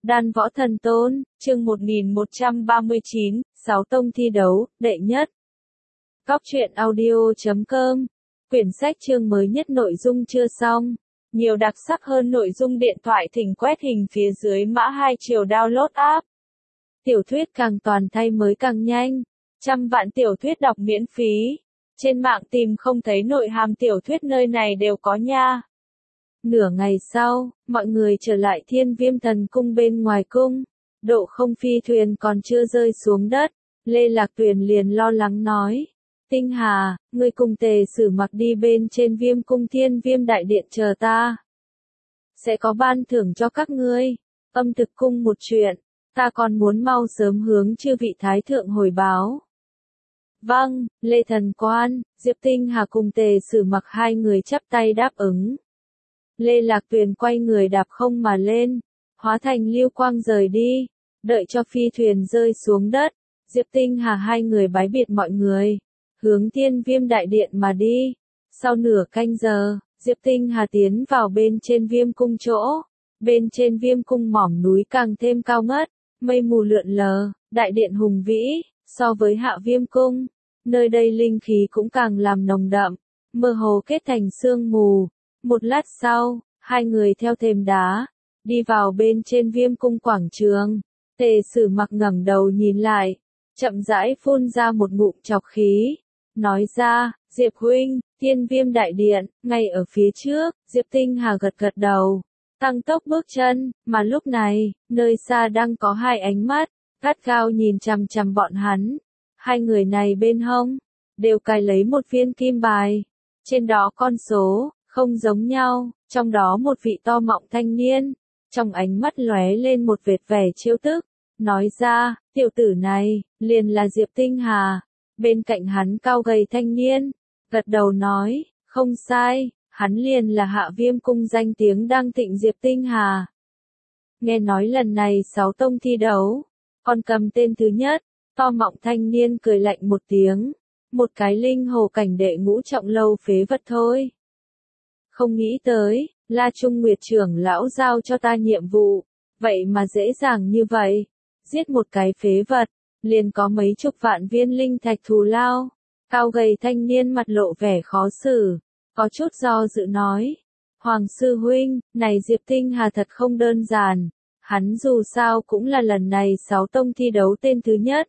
Đan Võ Thần Tôn, chương 1139, 6 tông thi đấu, đệ nhất. Góc truyện audio.com. Quyển sách chương mới nhất nội dung chưa xong. Nhiều đặc sắc hơn nội dung điện thoại thỉnh quét hình phía dưới mã 2 chiều download app. Tiểu thuyết càng toàn thay mới càng nhanh. Trăm vạn tiểu thuyết đọc miễn phí. Trên mạng tìm không thấy nội hàm tiểu thuyết nơi này đều có nha. Nửa ngày sau, mọi người trở lại Thiên Viêm Thần Cung bên ngoài cung. Độ không phi thuyền còn chưa rơi xuống đất. Lê Lạc Tuyền liền lo lắng nói. Tinh Hà, ngươi cùng Tề Sử Mặc đi bên trên Viêm Cung Thiên Viêm Đại Điện chờ ta. Sẽ có ban thưởng cho các ngươi. Âm Thực Cung một chuyện, ta còn muốn mau sớm hướng chư vị Thái Thượng hồi báo. Vâng, Lê Thần Quan, Diệp Tinh Hà cùng Tề Sử Mặc hai người chắp tay đáp ứng. Lê Lạc Tuyền quay người đạp không mà lên, hóa thành lưu quang rời đi, đợi cho phi thuyền rơi xuống đất, Diệp Tinh Hà hai người bái biệt mọi người, hướng Thiên Viêm Đại Điện mà đi. Sau nửa canh giờ, Diệp Tinh Hà tiến vào bên trên Viêm Cung chỗ, bên trên Viêm Cung mỏm núi càng thêm cao ngất, mây mù lượn lờ, đại điện hùng vĩ, so với Hạ Viêm Cung, nơi đây linh khí cũng càng làm nồng đậm, mơ hồ kết thành sương mù. Một lát sau, hai người theo thềm đá, đi vào bên trên Viêm Cung quảng trường. Tề Sử Mặc ngẩng đầu nhìn lại, chậm rãi phun ra một ngụm trọc khí, nói ra, Diệp huynh, Thiên Viêm Đại Điện, ngay ở phía trước. Diệp Tinh Hà gật gật đầu, tăng tốc bước chân, mà lúc này, nơi xa đang có hai ánh mắt, gắt gao nhìn chằm chằm bọn hắn. Hai người này bên hông, đều cài lấy một viên kim bài, trên đó con số không giống nhau, trong đó một vị to mọng thanh niên, trong ánh mắt lóe lên một vệt vẻ trêu tức, nói ra, tiểu tử này, liền là Diệp Tinh Hà. Bên cạnh hắn cao gầy thanh niên, gật đầu nói, không sai, hắn liền là Hạ Viêm Cung danh tiếng đang thịnh Diệp Tinh Hà. Nghe nói lần này 6 tông thi đấu, còn cầm tên thứ nhất, to mọng thanh niên cười lạnh một tiếng, một cái linh hồ cảnh đệ ngũ trọng lâu phế vật thôi. Không nghĩ tới, La Trung Nguyệt trưởng lão giao cho ta nhiệm vụ, vậy mà dễ dàng như vậy, giết một cái phế vật, liền có mấy chục vạn viên linh thạch thù lao. Cao gầy thanh niên mặt lộ vẻ khó xử, có chút do dự nói, Hoàng sư huynh, này Diệp Tinh Hà thật không đơn giản, hắn dù sao cũng là lần này 6 tông thi đấu tên thứ nhất.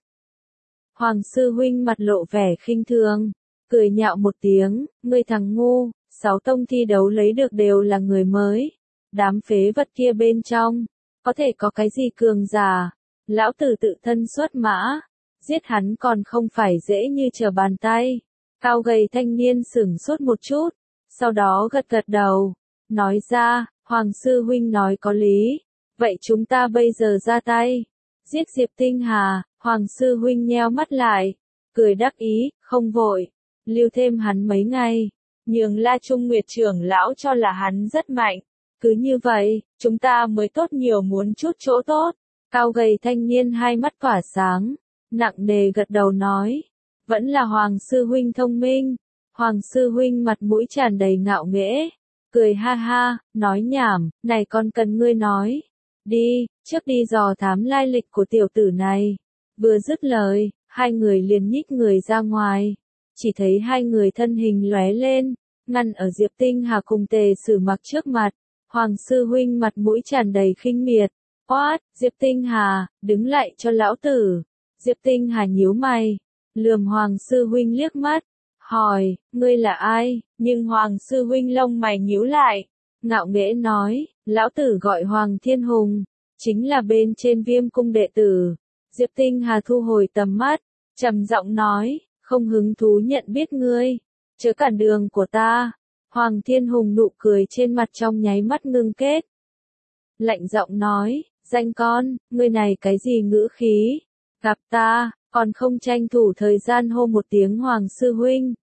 Hoàng sư huynh mặt lộ vẻ khinh thường, cười nhạo một tiếng, ngươi thằng ngu. 6 tông thi đấu lấy được đều là người mới. Đám phế vật kia bên trong, có thể có cái gì cường giả. Lão tử tự thân xuất mã, giết hắn còn không phải dễ như trở bàn tay. Cao gầy thanh niên sửng sốt một chút, sau đó gật gật đầu, nói ra, Hoàng sư huynh nói có lý, vậy chúng ta bây giờ ra tay, giết Diệp Tinh Hà. Hoàng sư huynh nheo mắt lại, cười đắc ý, không vội, lưu thêm hắn mấy ngày. Nhưng La Trung Nguyệt trưởng lão cho là hắn rất mạnh, cứ như vậy, chúng ta mới tốt nhiều muốn chút chỗ tốt. Cao gầy thanh niên hai mắt tỏa sáng, nặng nề gật đầu nói, vẫn là Hoàng sư huynh thông minh. Hoàng sư huynh mặt mũi tràn đầy ngạo nghễ, cười ha ha, nói nhảm, này còn cần ngươi nói. Đi, trước đi dò thám lai lịch của tiểu tử này. Vừa dứt lời, hai người liền nhích người ra ngoài. Chỉ thấy hai người thân hình lóe lên, ngăn ở Diệp Tinh Hà cùng Tề Sử Mặc trước mặt. Hoàng sư huynh mặt mũi tràn đầy khinh miệt, quát, Diệp Tinh Hà, đứng lại cho lão tử. Diệp Tinh Hà nhíu mày, lườm Hoàng sư huynh liếc mắt, hỏi, ngươi là ai? Nhưng Hoàng sư huynh lông mày nhíu lại, ngạo nghễ nói, lão tử gọi Hoàng Thiên Hùng, chính là bên trên Viêm Cung đệ tử. Diệp Tinh Hà thu hồi tầm mắt, trầm giọng nói, không hứng thú nhận biết ngươi, chớ cản đường của ta. Hoàng Thiên Hùng nụ cười trên mặt trong nháy mắt ngưng kết. Lạnh giọng nói, danh con, ngươi này cái gì ngữ khí, gặp ta, còn không tranh thủ thời gian hô một tiếng Hoàng sư huynh.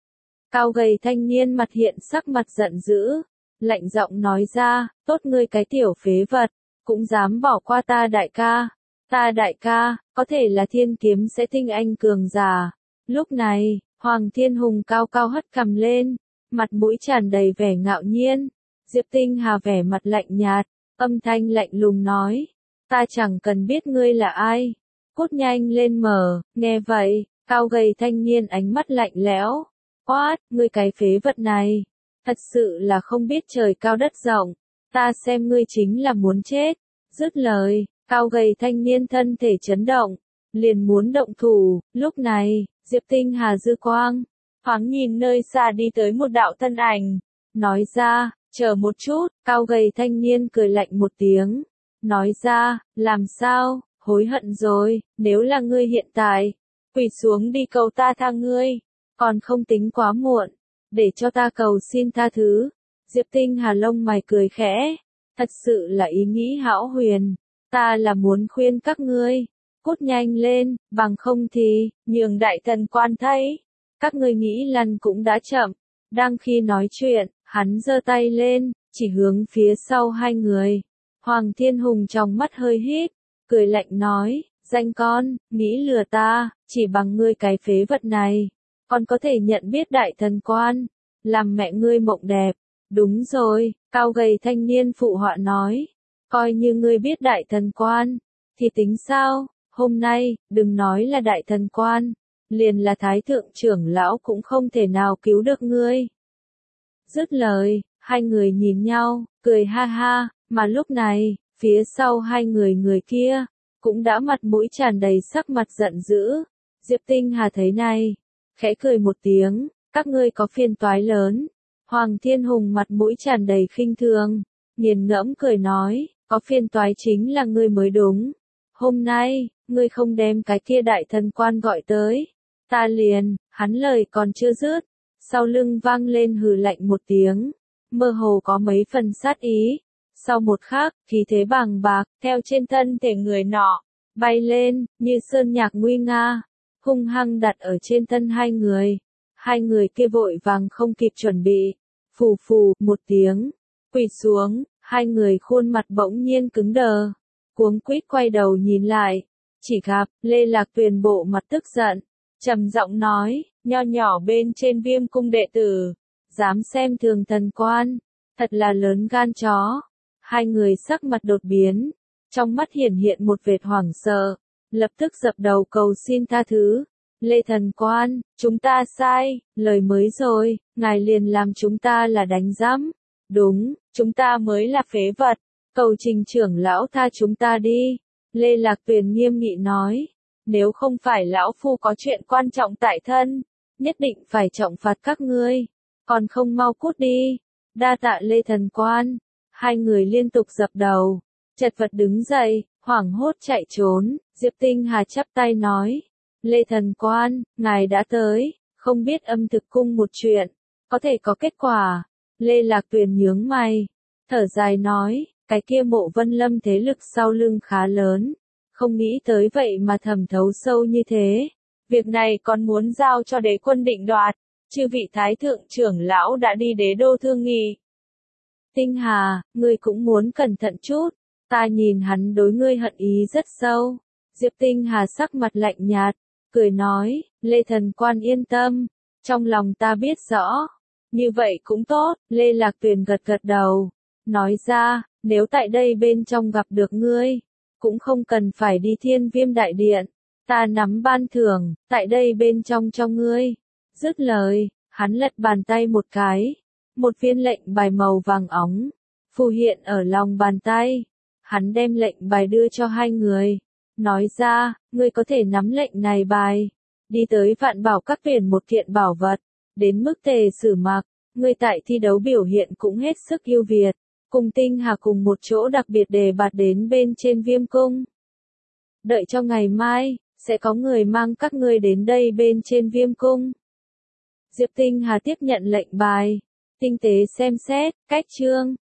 Cao gầy thanh niên mặt hiện sắc mặt giận dữ, lạnh giọng nói ra, tốt ngươi cái tiểu phế vật, cũng dám bỏ qua ta đại ca. Ta đại ca, có thể là thiên kiếm sẽ tinh anh cường giả. Lúc này, Hoàng Thiên Hùng cao cao hất cằm lên, mặt mũi tràn đầy vẻ ngạo nhiên. Diệp Tinh Hà vẻ mặt lạnh nhạt, âm thanh lạnh lùng nói, ta chẳng cần biết ngươi là ai. Cút nhanh lên mở, nghe vậy, cao gầy thanh niên ánh mắt lạnh lẽo. Quát, ngươi cái phế vật này. Thật sự là không biết trời cao đất rộng. Ta xem ngươi chính là muốn chết. Dứt lời, cao gầy thanh niên thân thể chấn động. Liền muốn động thủ, lúc này, Diệp Tinh Hà dư quang. Thoáng nhìn nơi xa đi tới một đạo thân ảnh. Nói ra, chờ một chút, cao gầy thanh niên cười lạnh một tiếng. Nói ra, làm sao, hối hận rồi, nếu là ngươi hiện tại, quỳ xuống đi cầu ta tha ngươi, còn không tính quá muộn, để cho ta cầu xin tha thứ. Diệp Tinh Hà lông mày cười khẽ, thật sự là ý nghĩ hão huyền, ta là muốn khuyên các ngươi, cút nhanh lên, bằng không thì, nhường đại thần quan thấy, các ngươi nghĩ lăn cũng đã chậm. Đang khi nói chuyện, hắn giơ tay lên, chỉ hướng phía sau hai người. Hoàng Thiên Hùng trong mắt hơi hít, cười lạnh nói, danh con, nghĩ lừa ta, chỉ bằng ngươi cái phế vật này, còn có thể nhận biết đại thần quan, làm mẹ ngươi mộng đẹp. Đúng rồi, cao gầy thanh niên phụ họa nói, coi như ngươi biết đại thần quan, thì tính sao, hôm nay, đừng nói là đại thần quan, liền là thái thượng trưởng lão cũng không thể nào cứu được ngươi. Dứt lời, hai người nhìn nhau, cười ha ha, mà lúc này, phía sau hai người kia, cũng đã mặt mũi tràn đầy sắc mặt giận dữ. Diệp Tinh Hà thấy này, khẽ cười một tiếng, các ngươi có phiền toái lớn. Hoàng Thiên Hùng mặt mũi tràn đầy khinh thường, nghiền ngẫm cười nói, có phiền toái chính là ngươi mới đúng. Hôm nay, ngươi không đem cái kia đại thần quan gọi tới, ta liền, hắn lời còn chưa dứt, sau lưng vang lên hừ lạnh một tiếng, mơ hồ có mấy phần sát ý. Sau một khắc, khí thế bàng bạc, theo trên thân thể người nọ, bay lên, như sơn nhạc nguy nga, hung hăng đặt ở trên thân hai người. Hai người kia vội vàng không kịp chuẩn bị, phù phù, một tiếng, quỳ xuống, hai người khuôn mặt bỗng nhiên cứng đờ, cuống quýt quay đầu nhìn lại, chỉ gặp, Lê Lạc Tuyền bộ mặt tức giận, trầm giọng nói, nho nhỏ bên trên Viêm cung đệ tử, dám xem thường thần quan, thật là lớn gan chó. Hai người sắc mặt đột biến, trong mắt hiển hiện một vệt hoảng sợ, lập tức dập đầu cầu xin tha thứ. Lê thần quan, chúng ta sai, lời mới rồi, ngài liền làm chúng ta là đánh giám. Đúng, chúng ta mới là phế vật, cầu Trình trưởng lão tha chúng ta đi. Lê Lạc Tuyền nghiêm nghị nói, nếu không phải lão phu có chuyện quan trọng tại thân, nhất định phải trọng phạt các ngươi, còn không mau cút đi. Đa tạ Lê thần quan. Hai người liên tục dập đầu, chật vật đứng dậy, hoảng hốt chạy trốn. Diệp Tinh Hà chắp tay nói, Lê thần quan, ngài đã tới, không biết âm thực cung một chuyện, có thể có kết quả. Lê Lạc Tuyền nhướng mày, thở dài nói, cái kia Mộ Vân Lâm thế lực sau lưng khá lớn, không nghĩ tới vậy mà thẩm thấu sâu như thế. Việc này còn muốn giao cho đế quân định đoạt, chư vị thái thượng trưởng lão đã đi đế đô thương nghị. Tinh Hà, ngươi cũng muốn cẩn thận chút, ta nhìn hắn đối ngươi hận ý rất sâu. Diệp Tinh Hà sắc mặt lạnh nhạt, cười nói, Lê thần quan yên tâm, trong lòng ta biết rõ. Như vậy cũng tốt, Lê Lạc Tuyền gật gật đầu, nói ra, nếu tại đây bên trong gặp được ngươi, cũng không cần phải đi Thiên Viêm đại điện, ta nắm ban thưởng, tại đây bên trong cho ngươi. Dứt lời, hắn lật bàn tay một cái. Một viên lệnh bài màu vàng óng, phù hiện ở lòng bàn tay. Hắn đem lệnh bài đưa cho hai người. Nói ra, ngươi có thể nắm lệnh này bài. Đi tới Vạn Bảo Các tuyển một kiện bảo vật. Đến mức Tề Sử Mặc, ngươi tại thi đấu biểu hiện cũng hết sức ưu việt. Cùng Tinh Hà cùng một chỗ đặc biệt đề bạt đến bên trên Viêm cung. Đợi cho ngày mai, sẽ có người mang các ngươi đến đây bên trên Viêm cung. Diệp Tinh Hà tiếp nhận lệnh bài. Tinh tế xem xét, cách chương.